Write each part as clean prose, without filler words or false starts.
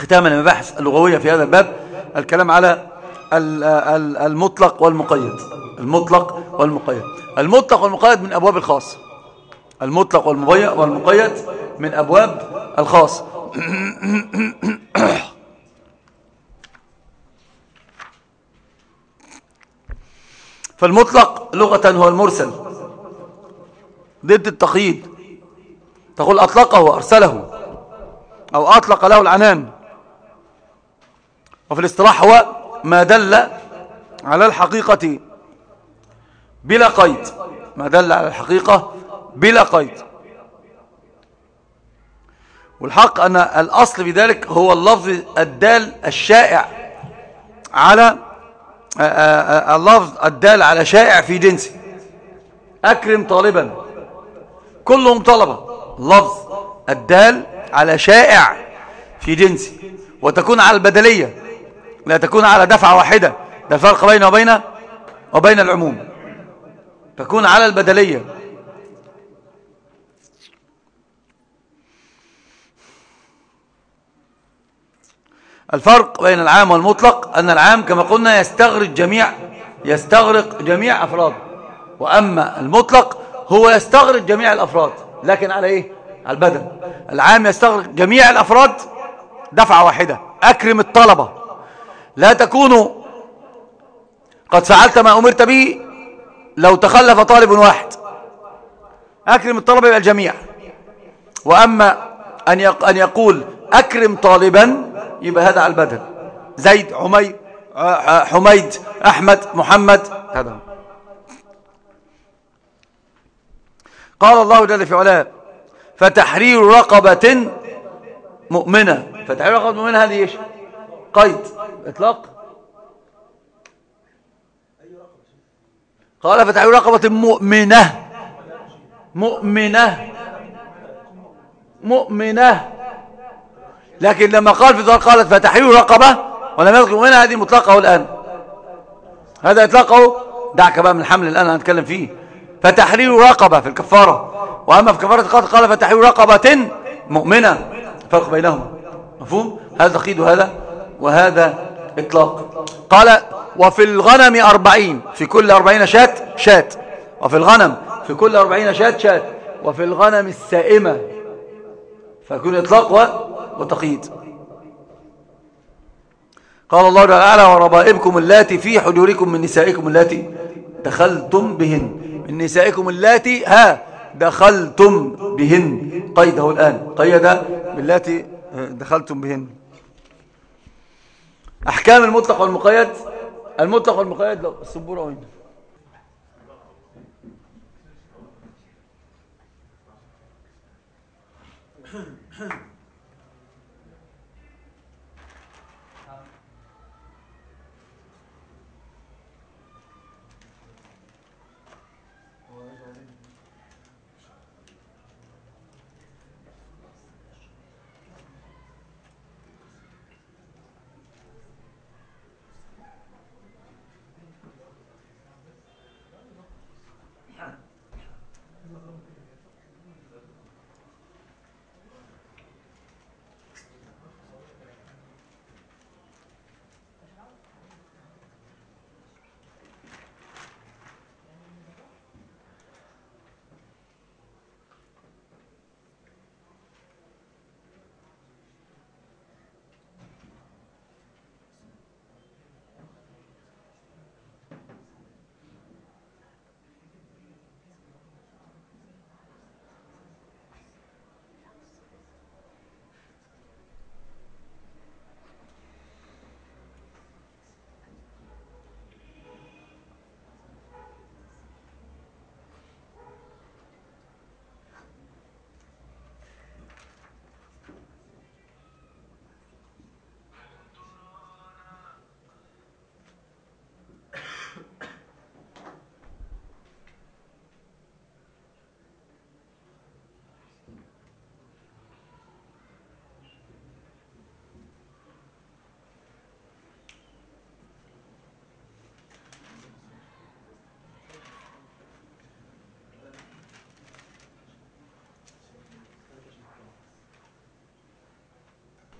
ختاما المباحث اللغوية في هذا الباب الكلام على المطلق والمقيد. المطلق والمقيد. المطلق والمقيد من أبواب الخاص. المطلق والمقيد من أبواب الخاص. فالمطلق لغة هو المرسل ضد التقييد. تقول أطلقه وأرسله أو أطلق له العنان. وفي الاصطلاح هو ما دل على الحقيقة بلا قيد. ما دل على الحقيقة بلا قيد. والحق أن الأصل في ذلك هو اللفظ الدال الشائع على اللفظ الدال على شائع في جنسه. أكرم طالبا، كلهم طلبة. لفظ الدال على شائع في جنسه، وتكون على البدلية، لا تكون على دفعة واحدة. ده الفرق بينه وبين العموم. تكون على البدلية. الفرق بين العام والمطلق أن العام كما قلنا يستغرق جميع أفراد، وأما المطلق هو يستغرق جميع الأفراد لكن على إيه؟ على البدل. العام يستغرق جميع الأفراد دفعة واحدة. أكرم الطلبة، لا تكون قد فعلت ما أمرت به لو تخلف طالب واحد. أكرم الطلبة يبقى الجميع. وأما أن يقول أكرم طالبا يبقى هذا على البدل. زيد، حميد، أحمد، محمد، هذا. قال الله جل في علاه فتحرير رقبة مؤمنة. فتحرير رقبة مؤمنة هذه ايش؟ قيد اطلاق. قال فتحرير رقبة مؤمنة. مؤمنة. لكن لما قال في ذلك قالت فتحرير رقبة ولم يذكر مؤمنة، هذه مطلقه الآن. هذا اطلاقه دعك بقى من الحمل الآن هنتكلم فيه. فتحرير رقبة في الكفارة، وأما في كفارة القتل قال فتحرير رقبة مؤمنة. فرق بينهما مفهوم؟ هذا تقييد وهذا إطلاق. قال وفي الغنم 40، في كل 40 شاة. وفي الغنم في كل 40 شاة. وفي الغنم السائمة، فيكون إطلاق وتقييد. قال الله تعالى وربائبكم اللاتي في حجوركم من نسائكم اللاتي دخلتم بهن. من نسائكم اللاتي دخلتم بهن. قيده الآن، قيد باللاتي دخلتم بهن. أحكام المطلق والمقيد. المطلق والمقيد لو السبورة وين؟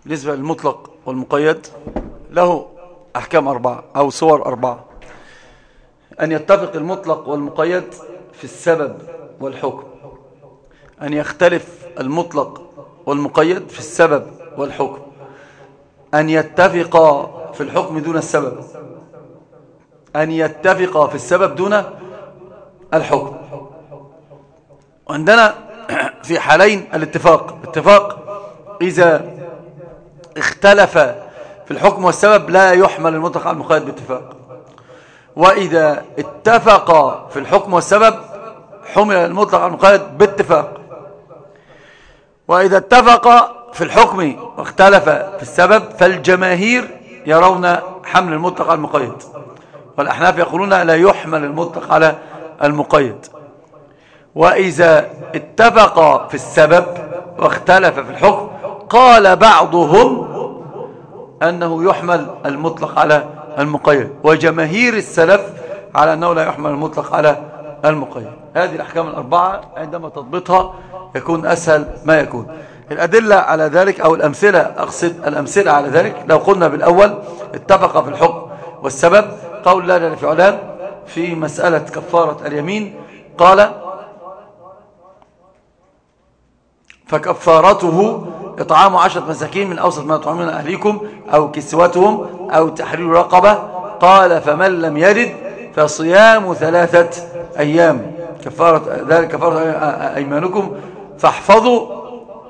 بالنسبة للمطلق والمقيد له أحكام 4 أو صور 4. أن يتفق المطلق والمقيد في السبب والحكم، أن يختلف المطلق والمقيد في السبب والحكم، أن يتفق في الحكم دون السبب، أن يتفق في السبب دون الحكم. وعندنا في حالين الاتفاق إذا اختلف في الحكم والسبب لا يحمل المطلق على المقيد باتفاق، وإذا اتفق في الحكم والسبب حمل المطلق على المقيد باتفاق، وإذا اتفق في الحكم واختلف في السبب فالجماهير يرون حمل المطلق على المقيد، والأحناف يقولون لا يحمل المطلق على المقيد. وإذا اتفق في السبب واختلف في الحكم قال بعضهم أنه يحمل المطلق على المقيد، وجماهير السلف على أنه لا يحمل المطلق على المقيد. هذه الأحكام 4 عندما تضبطها يكون أسهل ما يكون. الأدلة على ذلك أو الأمثلة، أقصد الأمثلة على ذلك، لو قلنا بالأول اتفق في الحكم والسبب قول الله جل في علاه في مسألة كفارة اليمين، قال فكفارته إطعام 10 مساكين من أوسط ما تطعمون أهليكم أو كسوتهم أو تحرير رقبة، قال فمن لم يجد فصيام 3 أيام، كفارة ذلك كفارة أيمانكم فاحفظوا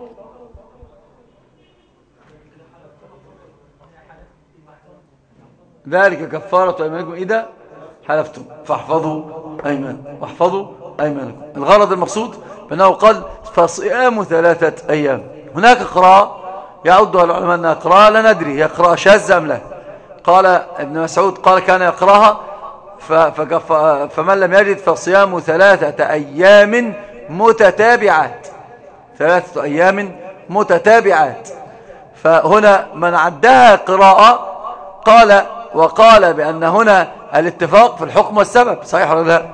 ذلك كفارة أيمانكم إذا حلفتم فاحفظوا أيمانكم واحفظوا أيمانكم. الغرض المقصود بأنه قال فصيام 3 أيام. هناك قراءة يعدها العلماء أنها قراءة لا ندري هي قراءة شاذة أم لا. قال ابن مسعود قال كان يقرأها فمن لم يجد فصيام 3 أيام متتابعات، 3 أيام متتابعات. فهنا من عدها قراءة وقال بأن هنا الاتفاق في الحكم والسبب. صحيح ولا لا؟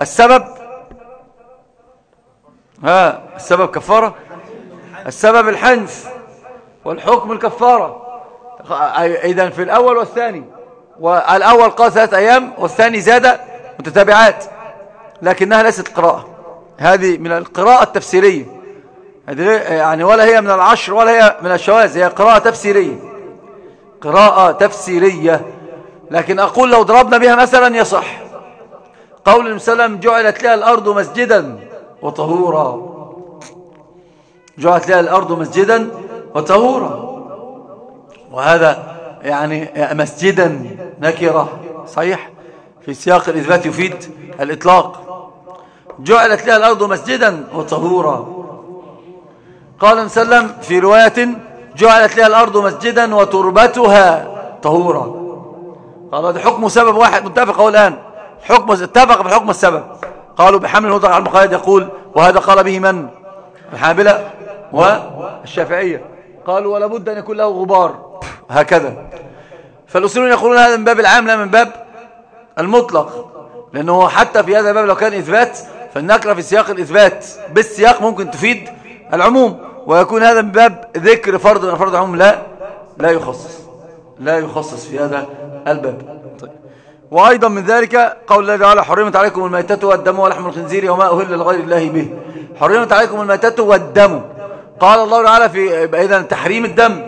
السبب كفارة، السبب الحنث والحكم الكفارة. إذن في الأول والثاني، والأول قال 3 أيام والثاني زاد متتابعات، لكنها ليست قراءة. هذه من القراءة التفسيرية، يعني ولا هي من العشر ولا هي من الشواذ، هي قراءة تفسيرية، قراءة تفسيرية. لكن أقول لو ضربنا بها مثلا يصح قول النبي صلى الله عليه وسلم جعلت لها الأرض مسجدا وطهورا، جعلت لها الأرض مسجدا وطهورا، وهذا يعني مسجدا نكرة صحيح في سياق الإثبات يفيد الإطلاق. جعلت لها الأرض مسجدا وطهورا. قال النبي صلى الله عليه وسلم في رواية جعلت لها الأرض مسجدا وتربتها طهورا. قال هذا حكم سبب واحد متفق الآن، حكم اتفق بالحكم السبب. قالوا بحمل المطلق على المقيد، يقول وهذا قال به من؟ الحنابلة والشافعية. قالوا ولا بد أن يكون له غبار، هكذا. فالأصوليون يقولون هذا من باب العام لا من باب المطلق، لأنه حتى في هذا الباب لو كان إثبات فالنكرة في سياق الإثبات بالسياق ممكن تفيد العموم، ويكون هذا من باب ذكر فرض من فرض العموم لا يخصص في هذا الباب. طيب. وأيضا من ذلك قول الله تعالى حرمت عليكم الميتة والدم ولحم الخنزير وما أهل لغير الله به. حرمت عليكم الميتة والدم، قال الله تعالى في إذن تحريم الدم،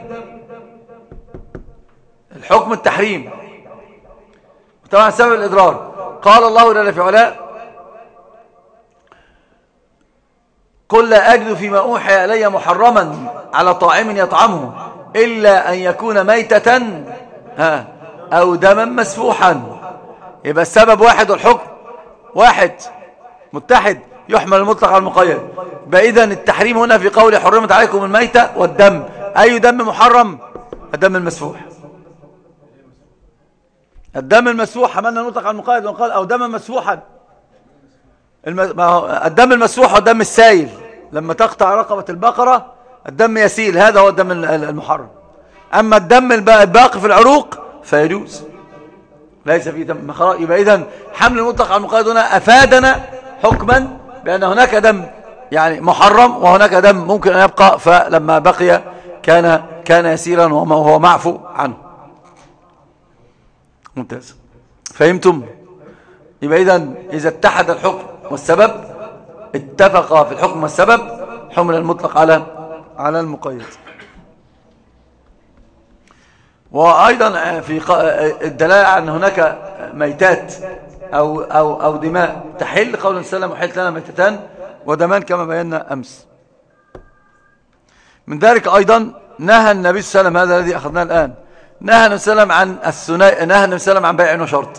الحكم التحريم طبعا سبب الإضرار. قال الله جل في علاه قل لا أجد فيما أوحي إلي محرما على طاعم يطعمه إلا أن يكون ميتة أو دما مسفوحا. يبقى السبب واحد والحكم واحد متحد، يحمل المطلق على المقيد. إذن التحريم هنا في قول حرمت عليكم الميتة والدم، أي دم محرم؟ الدم المسفوح. الدم المسفوح حملنا المطلق على المقيد وقال أو دما مسفوحا. الدم المسفوح والدم السائل، لما تقطع رقبة البقرة الدم يسيل، هذا هو الدم المحرم. أما الدم الباقي في العروق فيجوز، ليس فيه دم. يبقى إذن حمل المطلق على المقيد هنا أفادنا حكما بأن هناك دم يعني محرم وهناك دم ممكن أن يبقى، فلما بقي كان يسيرا وهو معفو عنه. ممتاز. فهمتم؟ يبقى إذا اتحد الحكم والسبب، اتفق في الحكم والسبب، حمل المطلق على المقيد. وأيضا في الدلالة على أن هناك ميتات أو دماء تحل، قول السلام وحلت لنا ميتتان ودمان كما بينا أمس. من ذلك أيضا نهى النبي صلى الله عليه وسلم، هذا الذي أخذناه الآن، نهى النبي صلى الله عليه وسلم عن الثنائي، نهى النبي صلى الله عليه وسلم عن بيع وشرط،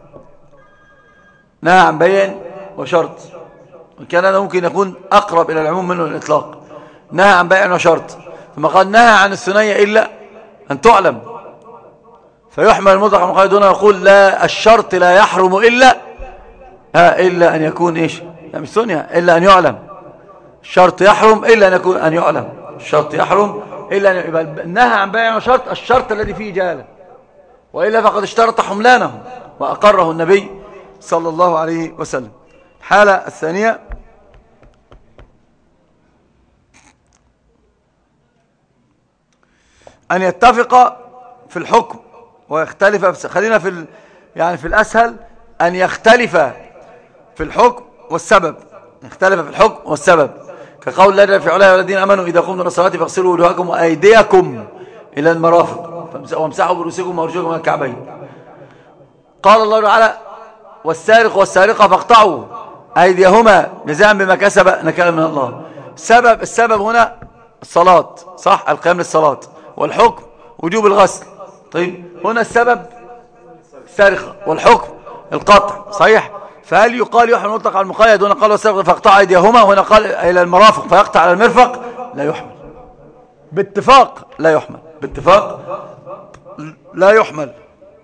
نهى عن بيع وشرط، وكان هذا ممكن يكون أقرب إلى العموم منه الإطلاق. نهى عن بيع وشرط، ثم قال نهى عن الثنائي إلا أن تعلم، فيحمل المطلق على المقيد هنا، يقول لا، الشرط لا يحرم إلا أن يكون إيش؟ لا مش ثنيا، إلا أن يعلم. الشرط يحرم إلا أن يكون أن يعلم، الشرط يحرم إلا أن يبقى نهى عن بيع وشرط الشرط الذي فيه جهالة، وإلا فقد اشترط حملانه وأقره النبي صلى الله عليه وسلم. الحالة الثانية أن يتفق في الحكم ويختلف، خلينا في الأسهل أن يختلف في الحكم والسبب، يختلف في الحكم والسبب، كقول الله جل في علاه والذين امنوا اذا قمتم الى الصلاه فاغسلوا وجوهكم وايديكم الى المرافق وامسحوا برؤوسكم وارجلكم الى الكعبين. قال الله تعالى والسارق والسارقه فاقطعوا ايديهما جزاء بما كسب نكالا من الله. السبب هنا الصلاه، صح، القيام للصلاه، والحكم وجوب الغسل. طيب هنا السبب السارقه والحكم القطع، صحيح. فهل يقال يحمل المطلق على المقيد؟ هنا قال والسارق فاقطع ايديهما، وهنا قال الى المرافق فيقطع على المرفق، لا يحمل باتفاق، لا يحمل باتفاق، لا يحمل.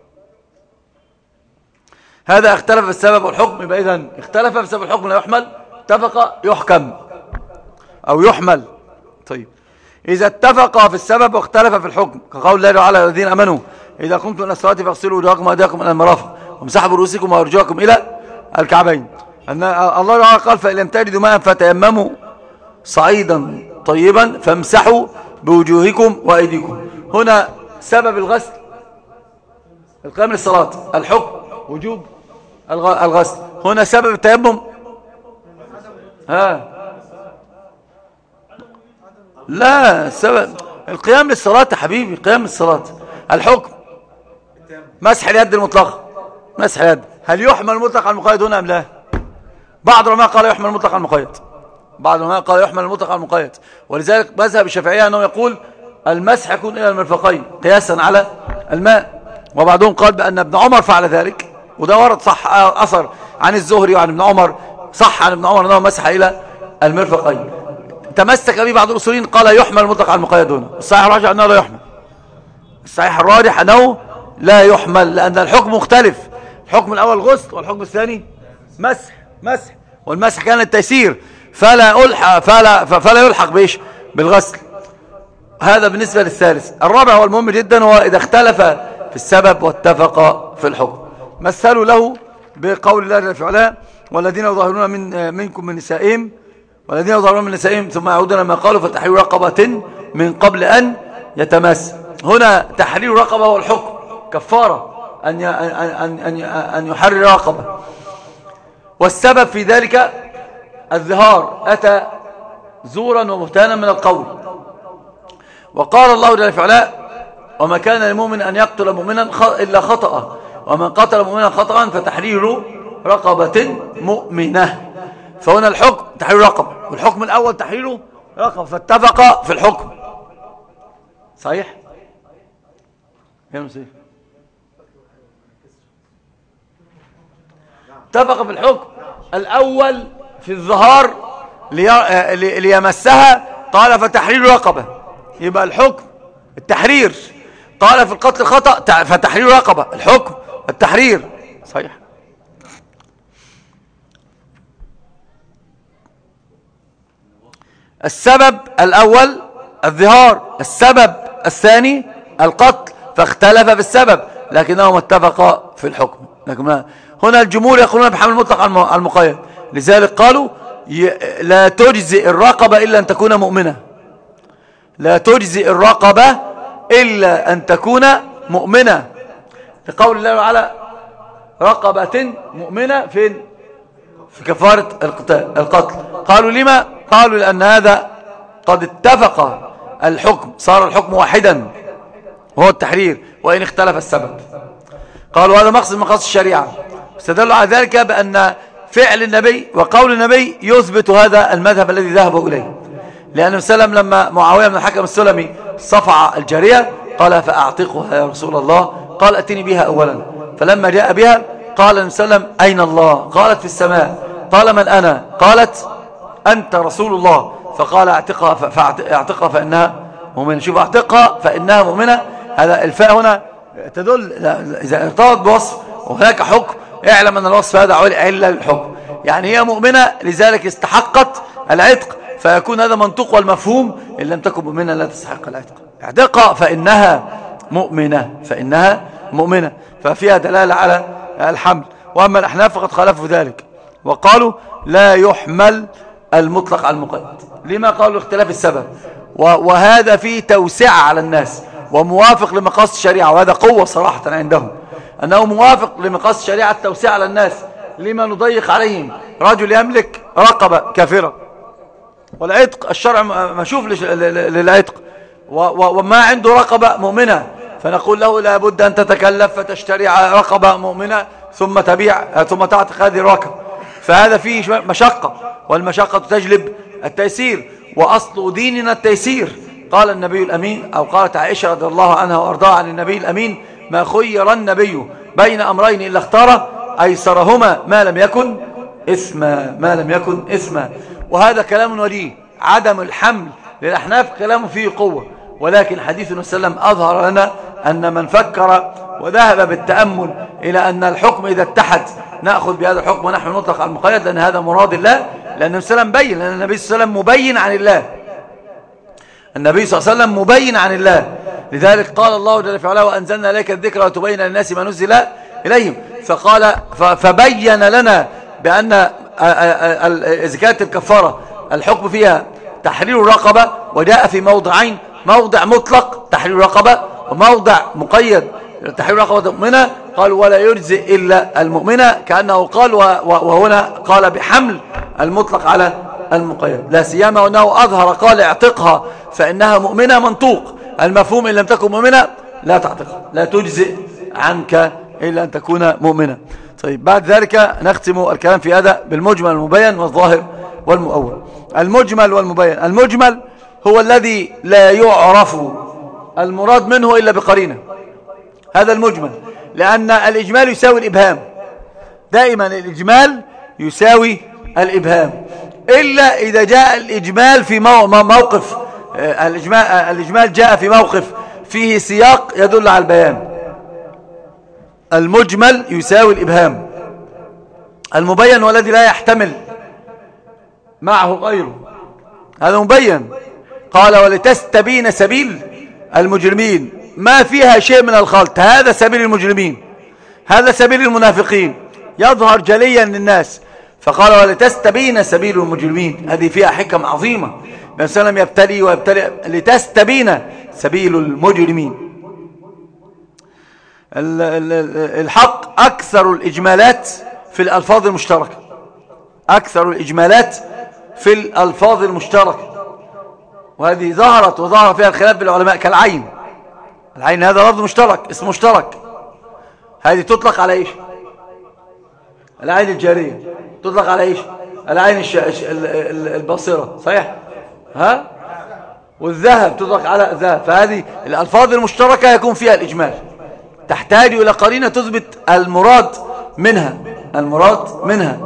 هذا اختلف في السبب والحكم، يبقى اذن اختلف في السبب والحكم لا يحمل، اتفق يحكم او يحمل. طيب اذا اتفق في السبب واختلف في الحكم، كقول الله تعالى الذين امنوا اذا قمتم الى الصلاه فاغسلوا وجوهكم وايديكم الى المرافق وامسحوا برؤوسكم وارجلكم الى الكعبين. أن الله تعالى قال فإن لم تجدوا ماء فتيمموا صعيدا طيبا فامسحوا بوجوهكم وأيديكم. هنا سبب الغسل القيام للصلاة، الحكم وجوب الغسل. هنا سبب التيمم لا، سبب القيام للصلاة يا حبيبي، قيام للصلاة. الحكم مسح اليد المطلقة، مسح اليد. هل يحمل المطلق على المقيد هنا أم لا؟ بعض العلماء قال يحمل المطلق على المقيد، بعض العلماء قال يحمل المطلق على المقيد، ولذلك مذهب الشافعية أنه يقول المسح يكون إلى المرفقين قياسا على الماء. وبعضهم قال بأن ابن عمر فعل ذلك، وده ورد صح أثر عن الزهري وعن ابن عمر، صح عن ابن عمر أنه مسح إلى المرفقين. تمسك به بعض الأصوليين قال يحمل المطلق على المقيد هنا. الصحيح الراجح أنه لا يحمل، الصحيح الراجح أنه لا يحمل، لأن الحكم مختلف. الحكم الأول غسل والحكم الثاني مسح، والمسح كان التيسير، فلا يلحق بإيش؟ بالغسل. هذا بالنسبة للثالث. الرابع هو المهم جدا، هو إذا اختلف في السبب واتفق في الحكم. مثلوا له بقول الله جل في علاه والذين يظاهرون منكم من نسائهم، والذين يظاهرون من نسائهم ثم يعودون ما قالوا فتحرير رقبة من قبل أن يتماس. هنا تحرير رقبة هو الحكم، كفارة أن يحرر رقبة، والسبب في ذلك الظهار، أتى زورا وبهتانا من القول. وقال الله جل في علاه وما كان للمؤمن أن يقتل مؤمنا إلا خطأ، ومن قتل مؤمنا خطأ فتحرير رقبة مؤمنة. فهنا الحكم تحرير رقبة، والحكم الأول تحرير رقبة، فاتفق في الحكم. صحيح يا مسيح، اتفق في الحكم الأول في الظهار ليمسها، قال فتحرير رقبة، يبقى الحكم التحرير. قال في القتل خطأ فتحرير رقبة، الحكم التحرير. صحيح. السبب الأول الظهار، السبب الثاني القتل، فاختلف في السبب لكنهم اتفقا في الحكم. لكن هنا الجمهور يقولون بحمل المطلق على المقيد، لذلك قالوا لا تجزئ الرقبة إلا أن تكون مؤمنة، لا تجزئ الرقبة إلا أن تكون مؤمنة، لقول الله تعالى رقبة مؤمنة فين؟ في كفارة القتل. قالوا لما؟ قالوا لأن هذا قد اتفق الحكم، صار الحكم واحدا وهو التحرير وإن اختلف السبب. قالوا هذا مقصد من مقاصد الشريعة، استدلوا على ذلك بأن فعل النبي وقول النبي يثبت هذا المذهب الذي ذهبوا إليه. لأن النبي صلى الله عليه وسلم لما معاوية بن الحكم السلمي صفع الجارية قال فأعتقها يا رسول الله، قال أتني بها أولا. فلما جاء بها قال النبي صلى الله عليه وسلم أين الله؟ قالت في السماء. قال من أنا؟ قالت أنت رسول الله. فقال اعتقها فإنها مؤمنة. شوف اعتقها فإنها مؤمنة، هذا الفاء هنا تدل إذا ارتبط بوصف وهناك حكم اعلم أن الوصف هذا علة للحكم، يعني هي مؤمنة لذلك استحقت العتق، فيكون هذا منطق والمفهوم إن لم تكن مؤمنة لا تستحق العتق. اعتقها فإنها مؤمنة، فإنها مؤمنة، ففيها دلالة على الحمل. وأما الأحناف فقد خالفوا ذلك وقالوا لا يحمل المطلق على المقيد. لما؟ قالوا اختلاف السبب، وهذا فيه توسعة على الناس وموافق لمقاصد الشريعة، وهذا قوة صراحة عندهم أنه موافق لمقاصد الشريعة التوسعة على الناس. لما نضيق عليهم؟ رجل يملك رقبة كافرة والعتق الشرع مشوف للعتق وما عنده رقبة مؤمنة، فنقول له لا بد أن تتكلف فتشتري رقبة مؤمنة ثم تبيع ثم تعتق هذه الرقبة، فهذا فيه مشقة، والمشقة تجلب التيسير، وأصل ديننا التيسير. قال النبي الأمين أو قالت عائشة رضي الله عنها وأرضاها عن النبي الأمين ما خير النبي بين أمرين إلا اختاره أيسرهما ما لم يكن إثما، ما لم يكن إثما. وهذا كلام وجيه، عدم الحمل للأحناف كلام فيه قوة، ولكن حديث النبي صلى الله عليه وسلم أظهر لنا أن من فكر وذهب بالتأمل إلى أن الحكم إذا اتحد نأخذ بهذا الحكم ونحن نطلق على المقيد، لأن هذا مراد الله، لأن النبي صلى الله عليه وسلم بين، لأن النبي صلى الله عليه وسلم مبين عن الله، النبي صلى الله عليه وسلم مبين عن الله. لذلك قال الله جل وعلا وأنزلنا إليك الذكر وتبين للناس ما نزل إليهم، فقال فبين لنا بأن زكاة الكفارة الحكم فيها تحرير الرقبة، وجاء في موضعين، موضع مطلق تحرير الرقبة وموضع مقيد تحرير رقبة مؤمنة. قال ولا يجزئ إلا المؤمنة، كأنه قال وهنا قال بحمل المطلق على المقيد، لا سيما وأنه أظهر قال اعتقها فإنها مؤمنة، منطوق المفهوم إن لم تكن مؤمنة لا تعتقها، لا تجزئ عنك إلا أن تكون مؤمنة. طيب بعد ذلك نختم الكلام في هذا بالمجمل والمبين والظاهر والمؤول. المجمل والمبين، المجمل هو الذي لا يعرف المراد منه إلا بقرينة، هذا المجمل، لأن الإجمال يساوي الإبهام، دائما الإجمال يساوي الإبهام، إلا إذا جاء الإجمال في موقف الإجمال جاء في موقف فيه سياق يدل على البيان. المجمل يساوي الإبهام. المبين هو الذي لا يحتمل معه غيره، هذا مبين. قال ولتستبين سبيل المجرمين، ما فيها شيء من الخلط، هذا سبيل المجرمين، هذا سبيل المنافقين، يظهر جليا للناس. فقال ولتستبين سبيل المجرمين، هذه فيها حكم عظيمة. النبي صلى الله عليه وسلم يبتلي ويبتلي لتستبين سبيل المجرمين. الحق أكثر الإجمالات في الألفاظ المشتركة، أكثر الإجمالات في الألفاظ المشتركة، وهذه ظهرت وظهر فيها الخلاف بالعلماء، كالعين. العين هذا لفظ مشترك، اسم مشترك، هذه تطلق على إيش؟ العين الجارية تطلق على إيش؟ العين البصيرة، صحيح؟ ها؟ والذهب تطلق على الذهب. فهذه الألفاظ المشتركة يكون فيها الإجمال، تحتاج إلى قرينة تثبت المراد منها، المراد منها.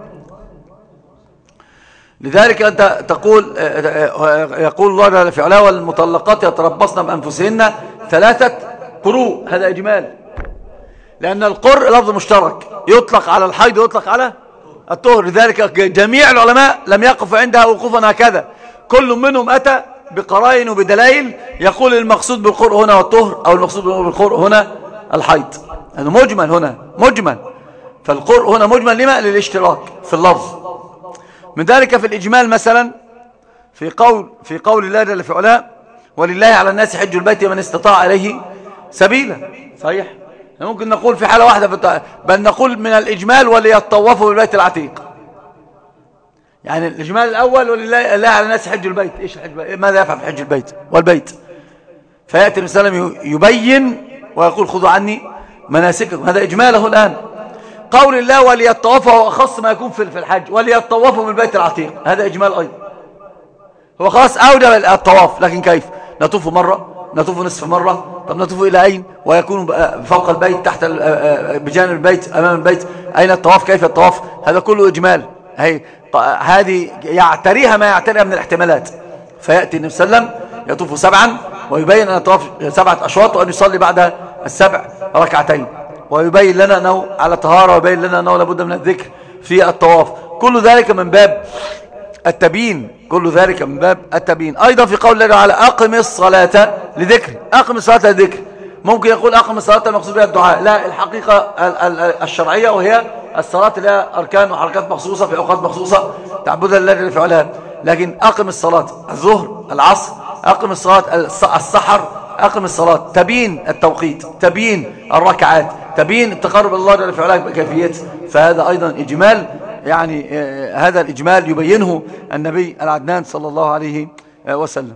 لذلك أنت تقول يقول الله جل في علاه والمطلقات يتربصن بأنفسهن 3 قروء، هذا إجمال، لأن القرء لفظ مشترك يطلق على الحيض ويطلق على الطهر. لذلك جميع العلماء لم يقفوا عندها وقوفا هكذا، كل منهم أتى بقرائن وبدلائل يقول المقصود بالقرء هنا والطهر، أو المقصود بالقرء هنا الحيض. هذا مجمل، هنا مجمل، فالقرء هنا مجمل لما؟ للاشتراك في اللفظ. من ذلك في الإجمال مثلا في قول الله جل في علاه ولله على الناس حج البيت من استطاع إليه سبيلا. صحيح، ممكن نقول في حالة واحدة بل نقول من الإجمال وليطوفوا بالبيت العتيق. يعني الإجمال الأول ولله على الناس حج البيت. إيش الحج البيت؟ ماذا يفعل في حج البيت والبيت؟ فيأتي النبي صلى الله عليه وسلم يبين ويقول خذوا عني مناسككم. هذا إجماله الآن. قول الله وليطوفوا هو أخص ما يكون في الحج، وليطوفوا بالبيت العتيق، هذا إجمال أيضا. هو خلاص أوجب الطواف، لكن كيف؟ نطوف مرة، نطوف نصف مرة، طب نطوف إلى أين؟ ويكون فوق البيت، تحت بجانب البيت، أمام البيت، أين الطواف؟ كيف الطواف؟ هذا كله إجمال. هذه يعتريها ما يعتريها من الاحتمالات. فيأتي النبي صلى الله عليه وسلم يطوف 7 ويبين أن الطواف 7 أشواط، وأن يصلي بعد 7 ركعتين، ويبين لنا أنه على طهارة، ويبين لنا أنه لابد من الذكر في الطواف. كل ذلك من باب التبيين، كل ذلك من باب التبيين. أيضا في قول الله تعالى أقم الصلاة لذكر، أقم الصلاة لذكر. ممكن يقول أقم الصلاة المقصود بها الدعاء، لا، الحقيقة الشرعية وهي الصلاة لها أركان وحركات مخصوصة في أوقات مخصوصة تعبدها لله جل في علاه. لكن أقم الصلاة الظهر، العصر، أقم الصلاة السحر، أقم الصلاة، تبين التوقيت، تبين الركعات، تبين التقرب الله جل في علاه بكيفيته. فهذا أيضا إجمال، يعني هذا الإجمال يبينه النبي العدنان صلى الله عليه وسلم.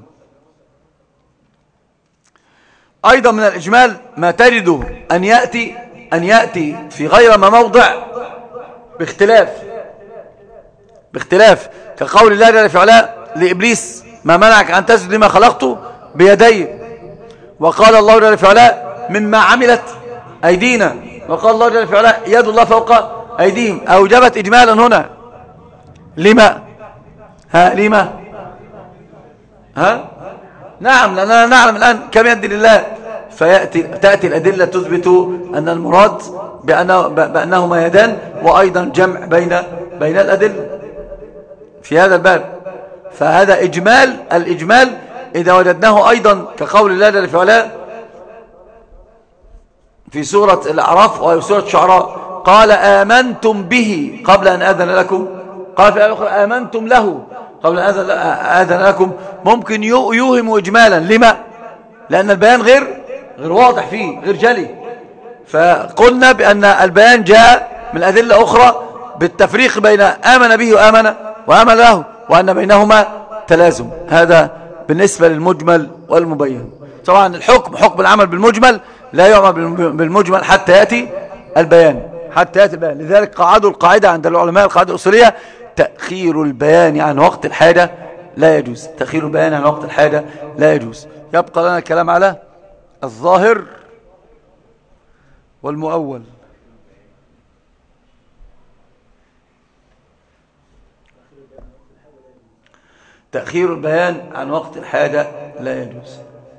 أيضا من الإجمال ما تجده أن يأتي في غير ما موضع باختلاف كقول الله جل في علاه لإبليس ما منعك أن تسجد لما خلقته بيدي، وقال الله جل في علاه مما عملت أيدينا، وقال الله جل في علاه يد الله فوق أيديهم. أوجبت إجمالا هنا. لما؟ لما؟ نعم، لأننا نعلم الآن كم يد لله. تأتي الأدلة تثبت أن المراد بأنهما يدان، وأيضا جمع بين الأدلة في هذا الباب. فهذا إجمال. الإجمال إذا وجدناه أيضا كقول الله جل في علاه في سورة الأعراف وسورة الشعراء قال آمنتم به قبل أن أذن لكم، قال في الآية الأخرى آمنتم له قبل أن أذن لكم، ممكن يوهم إجمالا. لما؟ لأن البيان غير واضح فيه، غير جلي. فقلنا بأن البيان جاء من أدلة أخرى بالتفريق بين آمن به وآمن له، وأن بينهما تلازم. هذا بالنسبة للمجمل والمبين. طبعا حكم العمل بالمجمل لا يعمل بالمجمل حتى يأتي البيان. لذلك قعدوا القاعدة عند العلماء، القاعدة الأصولية: تأخير البيان عن وقت الحاجة لا يجوز. تأخير البيان عن وقت الحاجة لا يجوز. يبقى لنا الكلام على الظاهر والمؤول. تأخير البيان عن وقت الحاجة لا يجوز.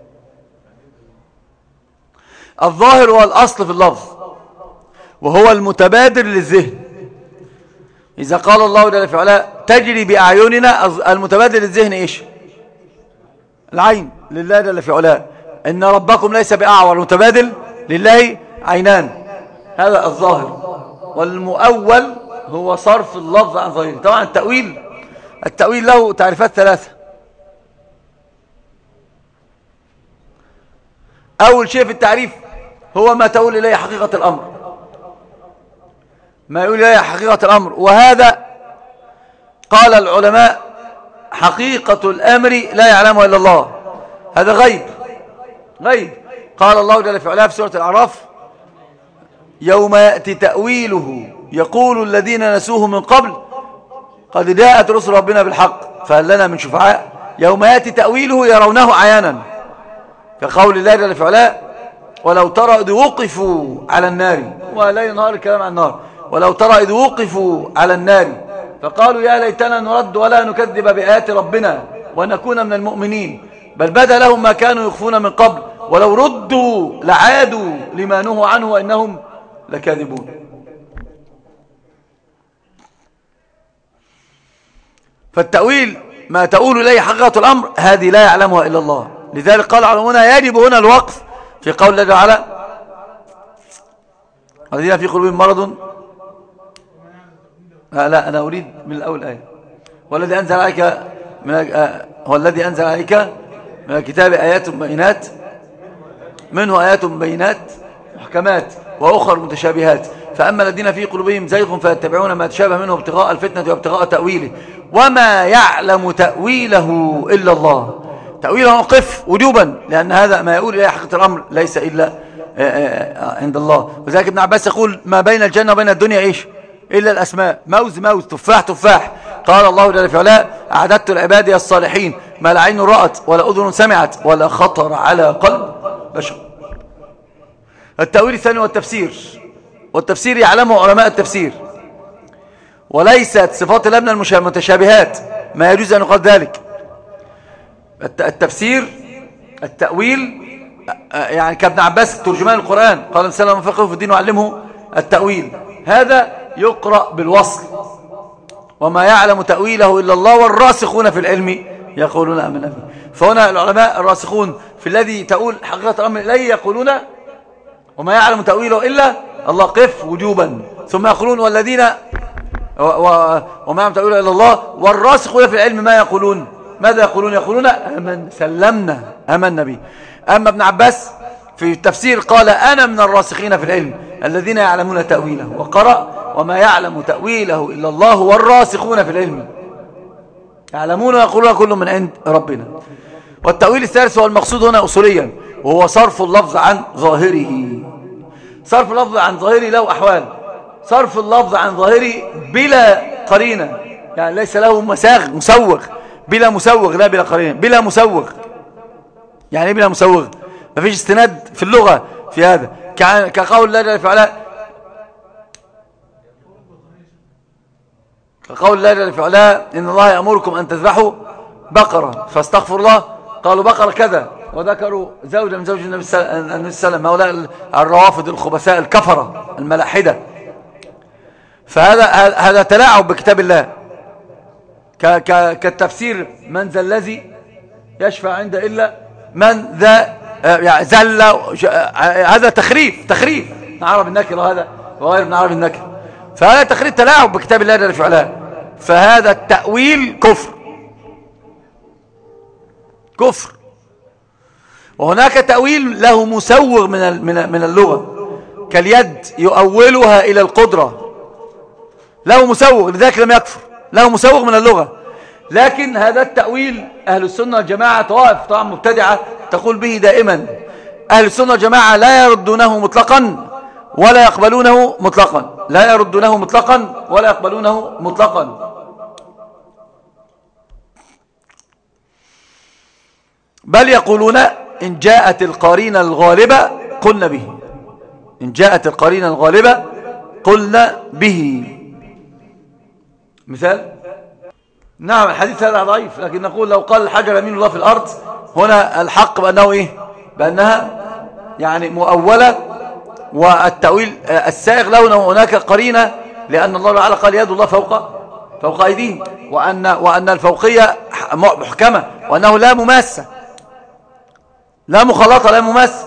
الظاهر هو الأصل في اللفظ، وهو المتبادر للذهن. إذا قال الله جل في علاه تجري بأعيننا، المتبادر للذهن إيش؟ العين لله جل في علاه. إن ربكم ليس بأعور، المتبادل لله عينان. هذا الظاهر. والمؤول هو صرف اللفظ عن ظاهره. طبعا التأويل له تعريفات 3. أول شيء في التعريف هو ما تؤول إليه حقيقة الأمر، ما يقول إليه حقيقة الأمر. وهذا قال العلماء حقيقة الأمر لا يعلمه إلا الله. هذا غيب. قال الله جل في علاه في سورة الأعراف: يوم يأتي تأويله يقول الذين نسوه من قبل قد جاءت رسل ربنا بالحق فهل لنا من شفعاء. يوم يأتي تأويله يرونه عيانا، كقول الله جل في علاه: ولو ترى إذ وقفوا على النار، ولا نهار الكلام عن النار، ولو ترى إذ وقفوا على النار فقالوا يا ليتنا نرد ولا نكذب بآيات ربنا ونكون من المؤمنين، بل بدا لهم ما كانوا يخفون من قبل ولو ردوا لعادوا لما نهوا عنه وإنهم لكاذبون. فالتأويل ما تؤول إليه حقيقة الأمر هذه لا يعلمها إلا الله. لذلك قال علماؤنا يجب هنا الوقف في قول الله تعالى: الذين في قلوبهم مرض. لا، أنا أريد من الأول آية: والذي أنزل عليك هو الذي أنزل عليك من الكتاب آيات بينات منه آيات بينات محكمات وأخر متشابهات فأما الذين في قلوبهم زيغ فيتبعون ما تشابه منه ابتغاء الفتنة وابتغاء تأويله وما يعلم تأويله إلا الله. تأويله قف وجوبا لأن هذا ما يقول إليه حقيقة الأمر ليس إلا عند الله. وذلك ابن عباس يقول ما بين الجنة وبين الدنيا إيش إلا الأسماء موز موز تفاح تفاح. قال الله جل في علاه أعددت لعبادي الصالحين ما لا عين رأت ولا أذن سمعت ولا خطر على قلب بشر. التأويل الثاني والتفسير يعلمه علماء التفسير وليست صفات الله من المتشابهات ما يجوز أن يقال ذلك. التأويل يعني كابن عباس ترجمان القرآن قال الإنسان من فقهه في الدين وعلمه التأويل هذا يقرأ بالوصل وما يعلم تأويله إلا الله والراسخون في العلم يقولون آمنا به. فهنا العلماء الراسخون في الذي تقول حقيقة الأمر إليه يقولون وما يعلم تأويله إلا الله قف وجوبا ثم يقولون والذين وما يعلم تأويله إلا الله والراسخون في العلم ما يقولون ماذا يقولون سلمنا آمنا به. أما ابن عباس في التفسير قال أنا من الراسخين في العلم الذين يعلمون تأويله وقرأ وما يعلم تأويله إلا الله والراسخون في العلم يعلمون ويقولون كل من عند ربنا. والتأويل الثالث هو المقصود هنا أصوليا وهو صرف اللفظ عن ظاهره. صرف اللفظ عن ظاهره له أحوال. صرف اللفظ عن ظاهره بلا قرينة يعني ليس له مسوغ بلا مسوغ لا بلا قرينة بلا مسوغ. يعني بلا مسوغ ما فيش استناد في اللغة في هذا كقول الله جل في علاه إن الله يأمركم أن تذبحوا بقرة فاستغفر الله قالوا بقرة كذا وذكروا زوجة من زوج النبي صلى الله عليه وسلم هؤلاء الروافض الخبثاء الكفرة الملاحدة. فهذا تلاعب بكتاب الله كالتفسير من ذا الذي يشفع عنده إلا من ذا يعني زل هذا تخريف من عرب النكر هذا وغير من عرب النكر. فهذا تخريف تلاعب بكتاب الله جل في علاه. فهذا التأويل كفر. وهناك تأويل له مسوغ من اللغة كاليد يؤولها إلى القدرة له مسوغ لذلك لم يكفر له مسوغ من اللغة. لكن هذا التأويل أهل السنة والجماعة طوائف طبعا مبتدعة تقول به دائما أهل السنة والجماعة لا يردونه مطلقا ولا يقبلونه مطلقا بل يقولون إن جاءت القرينة الغالبة قلنا به. مثال نعم الحديث هذا ضعيف لكن نقول لو قال الحجر يمين الله في الأرض هنا الحق بأنه بأنها يعني مؤولة والتأويل السائغ له هناك قرينة لأن الله تعالى قال يد الله فوق أيديهم وأن الفوقية محكمة وأنه لا مماسة لا مخالطة لا مماسة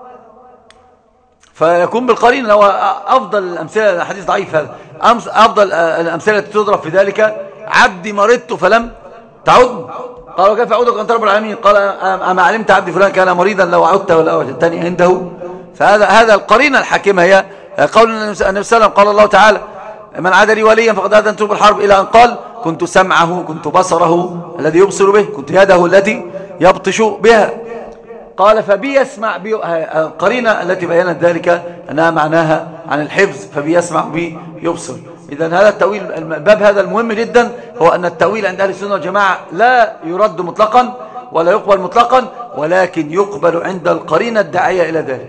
فيكون بالقرينة. هو أفضل الأمثلة الحديث ضعيف هذا أفضل الأمثلة التي تضرب في ذلك عبدي مرضت فلم تعد قال وكيف أعودك أنت رب العالمين قال أما علمت عبدي فلان كان مريضا لو عدت ولا وجدتني عنده. فهذا القرينة الحاكمة هي قول النبي صلى الله عليه وسلم قال الله تعالى من عاد لي وليا فقد آذنته بالحرب إلى أن قال كنت سمعه كنت بصره الذي يبصر به كنت يده التي يبطش بها. قال فبي يسمع القرينة التي بيّنت ذلك أنها معناها عن الحفظ فبي يسمع بي يبصر. إذن هذا التأويل الباب هذا المهم جدا هو أن التأويل عند أهل السنة والجماعة لا يرد مطلقا ولا يقبل مطلقا ولكن يقبل عند القرينة الداعية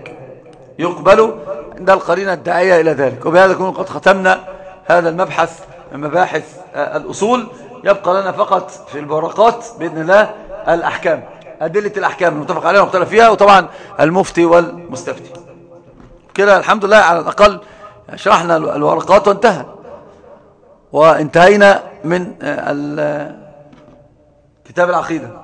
إلى ذلك وبهذا نكون قد ختمنا هذا المبحث من مباحث الأصول. يبقى لنا فقط في الورقات بإذن الله الأحكام أدلة الأحكام المتفق عليها ومختلف فيها وطبعا المفتي والمستفتي. كده الحمد لله على الأقل شرحنا الورقات وانتهينا من كتاب العقيدة.